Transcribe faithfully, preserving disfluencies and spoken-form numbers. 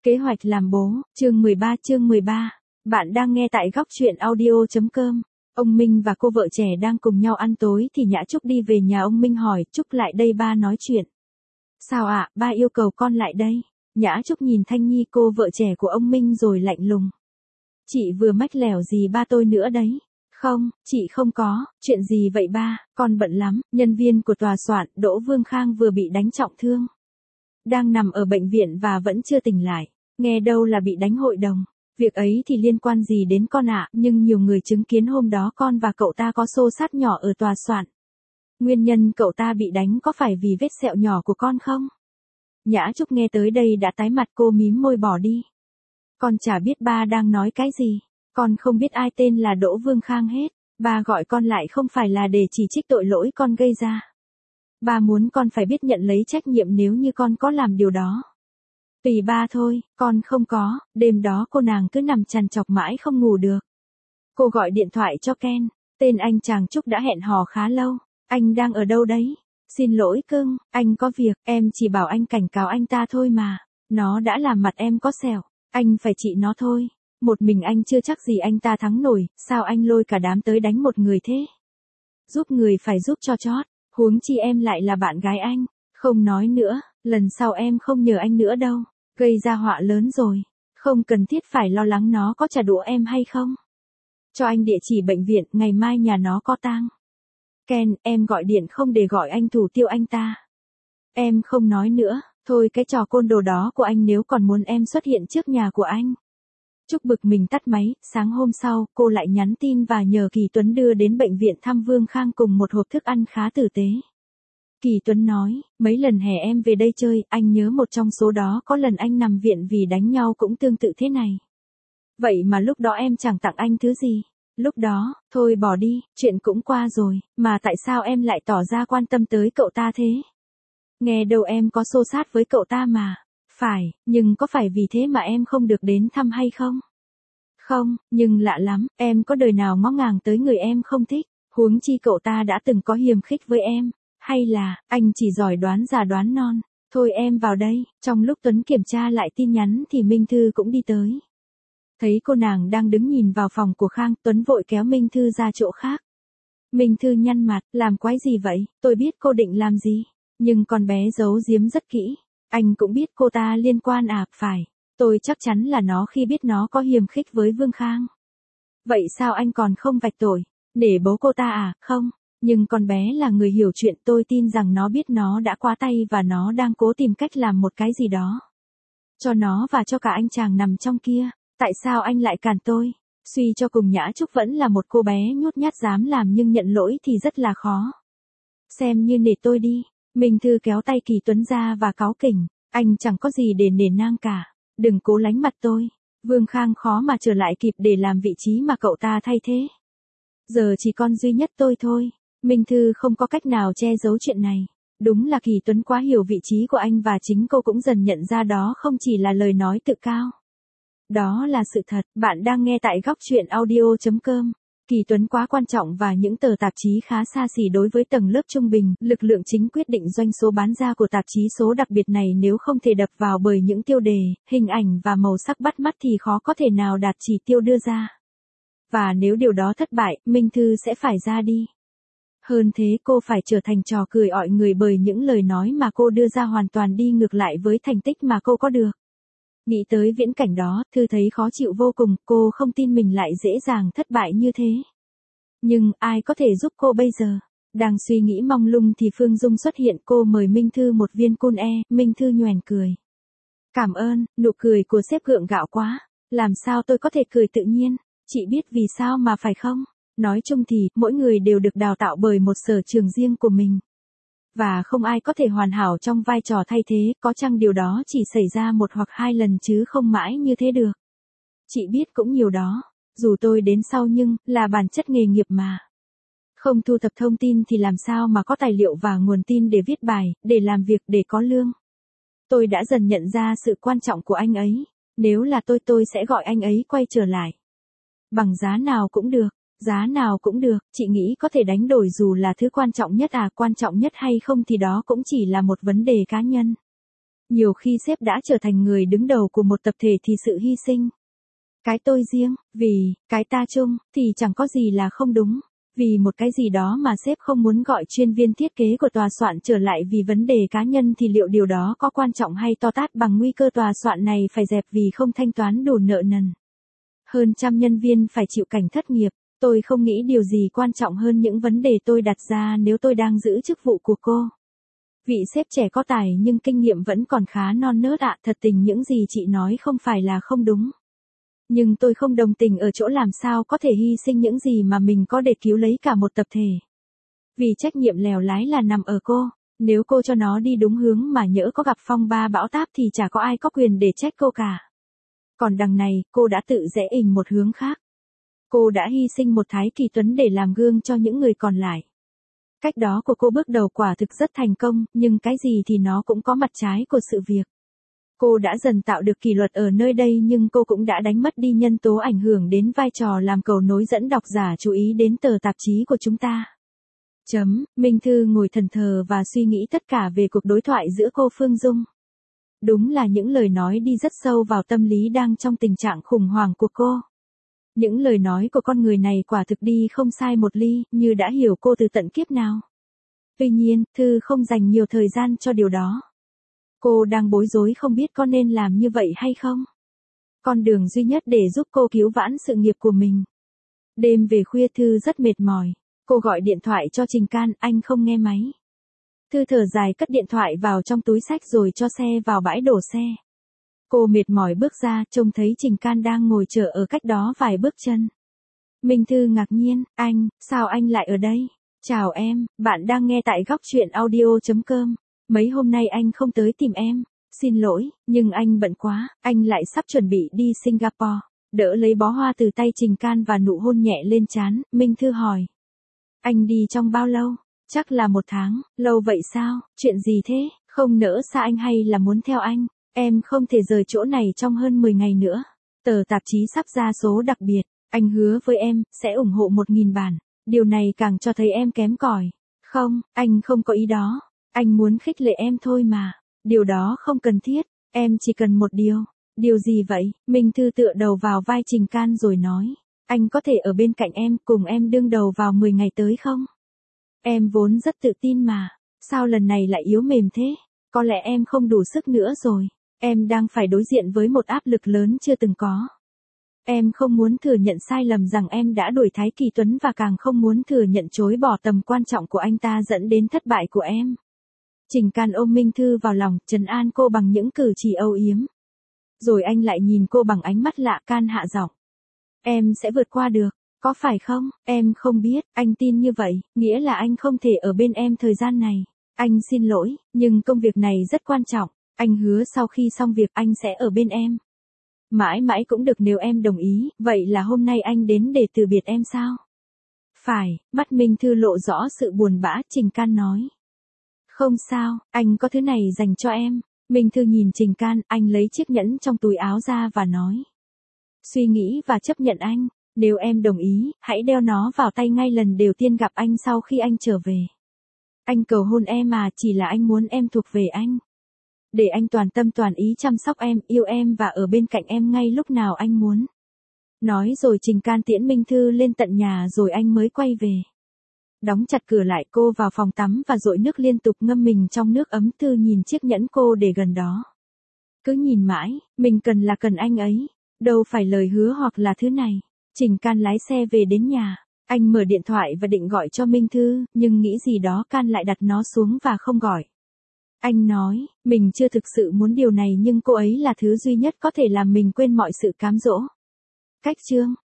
Kế hoạch làm bố, chương mười ba chương mười ba. Bạn đang nghe tại góc truyện audio.com. Ông Minh và cô vợ trẻ đang cùng nhau ăn tối thì Nhã Trúc đi về nhà ông Minh hỏi, Trúc lại đây ba nói chuyện. Sao ạ, à, ba yêu cầu con lại đây. Nhã Trúc nhìn Thanh Nhi cô vợ trẻ của ông Minh rồi lạnh lùng. Chị vừa mách lẻo gì ba tôi nữa đấy. Không, chị không có, chuyện gì vậy ba, con bận lắm, nhân viên của tòa soạn Đỗ Vương Khang vừa bị đánh trọng thương. Đang nằm ở bệnh viện và vẫn chưa tỉnh lại, nghe đâu là bị đánh hội đồng. Việc ấy thì liên quan gì đến con ạ, à, nhưng nhiều người chứng kiến hôm đó con và cậu ta có xô xát nhỏ ở tòa soạn. Nguyên nhân cậu ta bị đánh có phải vì vết sẹo nhỏ của con không? Nhã Trúc nghe tới đây đã tái mặt, cô mím môi bỏ đi. Con chả biết ba đang nói cái gì, con không biết ai tên là Đỗ Vương Khang hết, ba gọi con lại không phải là để chỉ trích tội lỗi con gây ra. Ba muốn con phải biết nhận lấy trách nhiệm nếu như con có làm điều đó. Tùy ba thôi, con không có, đêm đó cô nàng cứ nằm trằn trọc mãi không ngủ được. Cô gọi điện thoại cho Ken, tên anh chàng Trúc đã hẹn hò khá lâu, anh đang ở đâu đấy? Xin lỗi cưng, anh có việc, em chỉ bảo anh cảnh cáo anh ta thôi mà, nó đã làm mặt em có sẹo, anh phải trị nó thôi. Một mình anh chưa chắc gì anh ta thắng nổi, sao anh lôi cả đám tới đánh một người thế? Giúp người phải giúp cho chót, huống chi em lại là bạn gái anh, không nói nữa, lần sau em không nhờ anh nữa đâu, gây ra họa lớn rồi, không cần thiết phải lo lắng nó có trả đũa em hay không. Cho anh địa chỉ bệnh viện, ngày mai nhà nó có tang. Ken, em gọi điện không để gọi anh thủ tiêu anh ta. Em không nói nữa, thôi cái trò côn đồ đó của anh nếu còn muốn em xuất hiện trước nhà của anh. Trúc bực mình tắt máy, sáng hôm sau, cô lại nhắn tin và nhờ Kỳ Tuấn đưa đến bệnh viện thăm Vương Khang cùng một hộp thức ăn khá tử tế. Kỳ Tuấn nói, mấy lần hè em về đây chơi, anh nhớ một trong số đó có lần anh nằm viện vì đánh nhau cũng tương tự thế này. Vậy mà lúc đó em chẳng tặng anh thứ gì. Lúc đó, thôi bỏ đi, chuyện cũng qua rồi, mà tại sao em lại tỏ ra quan tâm tới cậu ta thế? Nghe đâu em có xô xát với cậu ta mà. Phải, nhưng có phải vì thế mà em không được đến thăm hay không? Không, nhưng lạ lắm, em có đời nào ngó ngàng tới người em không thích, huống chi cậu ta đã từng có hiềm khích với em, hay là, anh chỉ giỏi đoán già đoán non. Thôi em vào đây, trong lúc Tuấn kiểm tra lại tin nhắn thì Minh Thư cũng đi tới. Thấy cô nàng đang đứng nhìn vào phòng của Khang, Tuấn vội kéo Minh Thư ra chỗ khác. Minh Thư nhăn mặt, làm quái gì vậy, tôi biết cô định làm gì, nhưng con bé giấu giếm rất kỹ. Anh cũng biết cô ta liên quan à, phải, tôi chắc chắn là nó khi biết nó có hiềm khích với Vương Khang. Vậy sao anh còn không vạch tội, để bố cô ta à, không, nhưng con bé là người hiểu chuyện, tôi tin rằng nó biết nó đã quá tay và nó đang cố tìm cách làm một cái gì đó. Cho nó và cho cả anh chàng nằm trong kia, tại sao anh lại cản tôi? Suy cho cùng Nhã Trúc vẫn là một cô bé nhút nhát dám làm nhưng nhận lỗi thì rất là khó. Xem như nể tôi đi. Minh Thư kéo tay Kỳ Tuấn ra và cáu kỉnh, anh chẳng có gì để nể nang cả, đừng cố lánh mặt tôi, Vương Khang khó mà trở lại kịp để làm vị trí mà cậu ta thay thế. Giờ chỉ còn duy nhất tôi thôi, Minh Thư không có cách nào che giấu chuyện này, đúng là Kỳ Tuấn quá hiểu vị trí của anh và chính cô cũng dần nhận ra đó không chỉ là lời nói tự cao. Đó là sự thật, bạn đang nghe tại góc truyện audio.com. Kỳ Tuấn quá quan trọng và những tờ tạp chí khá xa xỉ đối với tầng lớp trung bình, lực lượng chính quyết định doanh số bán ra của tạp chí số đặc biệt này nếu không thể đập vào bởi những tiêu đề, hình ảnh và màu sắc bắt mắt thì khó có thể nào đạt chỉ tiêu đưa ra. Và nếu điều đó thất bại, Minh Thư sẽ phải ra đi. Hơn thế cô phải trở thành trò cười ọi người bởi những lời nói mà cô đưa ra hoàn toàn đi ngược lại với thành tích mà cô có được. Nghĩ tới viễn cảnh đó, Thư thấy khó chịu vô cùng, cô không tin mình lại dễ dàng thất bại như thế. Nhưng, ai có thể giúp cô bây giờ? Đang suy nghĩ mông lung thì Phương Dung xuất hiện, cô mời Minh Thư một viên cun e, Minh Thư nhoẻn cười. Cảm ơn, nụ cười của sếp gượng gạo quá, làm sao tôi có thể cười tự nhiên, chị biết vì sao mà phải không? Nói chung thì, mỗi người đều được đào tạo bởi một sở trường riêng của mình. Và không ai có thể hoàn hảo trong vai trò thay thế, có chăng điều đó chỉ xảy ra một hoặc hai lần chứ không mãi như thế được. Chị biết cũng nhiều đó, dù tôi đến sau nhưng, là bản chất nghề nghiệp mà. Không thu thập thông tin thì làm sao mà có tài liệu và nguồn tin để viết bài, để làm việc, để có lương. Tôi đã dần nhận ra sự quan trọng của anh ấy, nếu là tôi tôi sẽ gọi anh ấy quay trở lại. Bằng giá nào cũng được. Giá nào cũng được, chị nghĩ có thể đánh đổi dù là thứ quan trọng nhất à, quan trọng nhất hay không thì đó cũng chỉ là một vấn đề cá nhân. Nhiều khi sếp đã trở thành người đứng đầu của một tập thể thì sự hy sinh. Cái tôi riêng, vì, cái ta chung, thì chẳng có gì là không đúng. Vì một cái gì đó mà sếp không muốn gọi chuyên viên thiết kế của tòa soạn trở lại vì vấn đề cá nhân thì liệu điều đó có quan trọng hay to tát bằng nguy cơ tòa soạn này phải dẹp vì không thanh toán đủ nợ nần. Hơn trăm nhân viên phải chịu cảnh thất nghiệp, tôi không nghĩ điều gì quan trọng hơn những vấn đề tôi đặt ra nếu tôi đang giữ chức vụ của cô. Vị sếp trẻ có tài nhưng kinh nghiệm vẫn còn khá non nớt ạ, thật tình những gì chị nói không phải là không đúng. Nhưng tôi không đồng tình ở chỗ làm sao có thể hy sinh những gì mà mình có để cứu lấy cả một tập thể. Vì trách nhiệm lèo lái là nằm ở cô, nếu cô cho nó đi đúng hướng mà nhỡ có gặp phong ba bão táp thì chả có ai có quyền để trách cô cả. Còn đằng này, cô đã tự rẽ ình một hướng khác. Cô đã hy sinh một Thái Kỳ Tuấn để làm gương cho những người còn lại. Cách đó của cô bước đầu quả thực rất thành công, nhưng cái gì thì nó cũng có mặt trái của sự việc. Cô đã dần tạo được kỷ luật ở nơi đây nhưng cô cũng đã đánh mất đi nhân tố ảnh hưởng đến vai trò làm cầu nối dẫn độc giả chú ý đến tờ tạp chí của chúng ta. Chấm, Minh Thư ngồi thẫn thờ và suy nghĩ tất cả về cuộc đối thoại giữa cô Phương Dung. Đúng là những lời nói đi rất sâu vào tâm lý đang trong tình trạng khủng hoảng của cô. Những lời nói của con người này quả thực đi không sai một ly, như đã hiểu cô từ tận kiếp nào. Tuy nhiên, Thư không dành nhiều thời gian cho điều đó. Cô đang bối rối không biết có nên làm như vậy hay không. Con đường duy nhất để giúp cô cứu vãn sự nghiệp của mình. Đêm về khuya Thư rất mệt mỏi. Cô gọi điện thoại cho Trình Can, anh không nghe máy. Thư thở dài cất điện thoại vào trong túi xách rồi cho xe vào bãi đổ xe. Cô mệt mỏi bước ra, trông thấy Trình Can đang ngồi chờ ở cách đó vài bước chân. Minh Thư ngạc nhiên, anh, sao anh lại ở đây? Chào em, bạn đang nghe tại góc truyện audio chấm com. Mấy hôm nay anh không tới tìm em. Xin lỗi, nhưng anh bận quá, anh lại sắp chuẩn bị đi Singapore. Đỡ lấy bó hoa từ tay Trình Can và nụ hôn nhẹ lên trán, Minh Thư hỏi. Anh đi trong bao lâu? Chắc là một tháng, lâu vậy sao? Chuyện gì thế? Không nỡ xa anh hay là muốn theo anh? Em không thể rời chỗ này trong hơn mười ngày nữa. Tờ tạp chí sắp ra số đặc biệt. Anh hứa với em, sẽ ủng hộ một nghìn bản. Điều này càng cho thấy em kém cỏi. Không, anh không có ý đó. Anh muốn khích lệ em thôi mà. Điều đó không cần thiết. Em chỉ cần một điều. Điều gì vậy? Minh Thư tựa đầu vào vai Trình Can rồi nói. Anh có thể ở bên cạnh em, cùng em đương đầu vào mười ngày tới không? Em vốn rất tự tin mà. Sao lần này lại yếu mềm thế? Có lẽ em không đủ sức nữa rồi. Em đang phải đối diện với một áp lực lớn chưa từng có. Em không muốn thừa nhận sai lầm rằng em đã đuổi Thái Kỳ Tuấn và càng không muốn thừa nhận chối bỏ tầm quan trọng của anh ta dẫn đến thất bại của em. Trình Can ôm Minh Thư vào lòng, trấn an cô bằng những cử chỉ âu yếm. Rồi anh lại nhìn cô bằng ánh mắt lạ, Can hạ giọng. Em sẽ vượt qua được, có phải không? Em không biết, anh tin như vậy, nghĩa là anh không thể ở bên em thời gian này. Anh xin lỗi, nhưng công việc này rất quan trọng. Anh hứa sau khi xong việc anh sẽ ở bên em. Mãi mãi cũng được nếu em đồng ý, vậy là hôm nay anh đến để từ biệt em sao? Phải, mắt Minh Thư lộ rõ sự buồn bã, Trình Can nói. Không sao, anh có thứ này dành cho em. Minh Thư nhìn Trình Can, anh lấy chiếc nhẫn trong túi áo ra và nói. Suy nghĩ và chấp nhận anh, nếu em đồng ý, hãy đeo nó vào tay ngay lần đầu tiên gặp anh sau khi anh trở về. Anh cầu hôn em mà, chỉ là anh muốn em thuộc về anh. Để anh toàn tâm toàn ý chăm sóc em, yêu em và ở bên cạnh em ngay lúc nào anh muốn. Nói rồi Trình Can tiễn Minh Thư lên tận nhà rồi anh mới quay về. Đóng chặt cửa lại, cô vào phòng tắm và dội nước liên tục ngâm mình trong nước ấm. Thư nhìn chiếc nhẫn cô để gần đó. Cứ nhìn mãi, mình cần là cần anh ấy, đâu phải lời hứa hoặc là thứ này. Trình Can lái xe về đến nhà. Anh mở điện thoại và định gọi cho Minh Thư, nhưng nghĩ gì đó Can lại đặt nó xuống và không gọi. Anh nói, mình chưa thực sự muốn điều này nhưng cô ấy là thứ duy nhất có thể làm mình quên mọi sự cám dỗ. Cách chương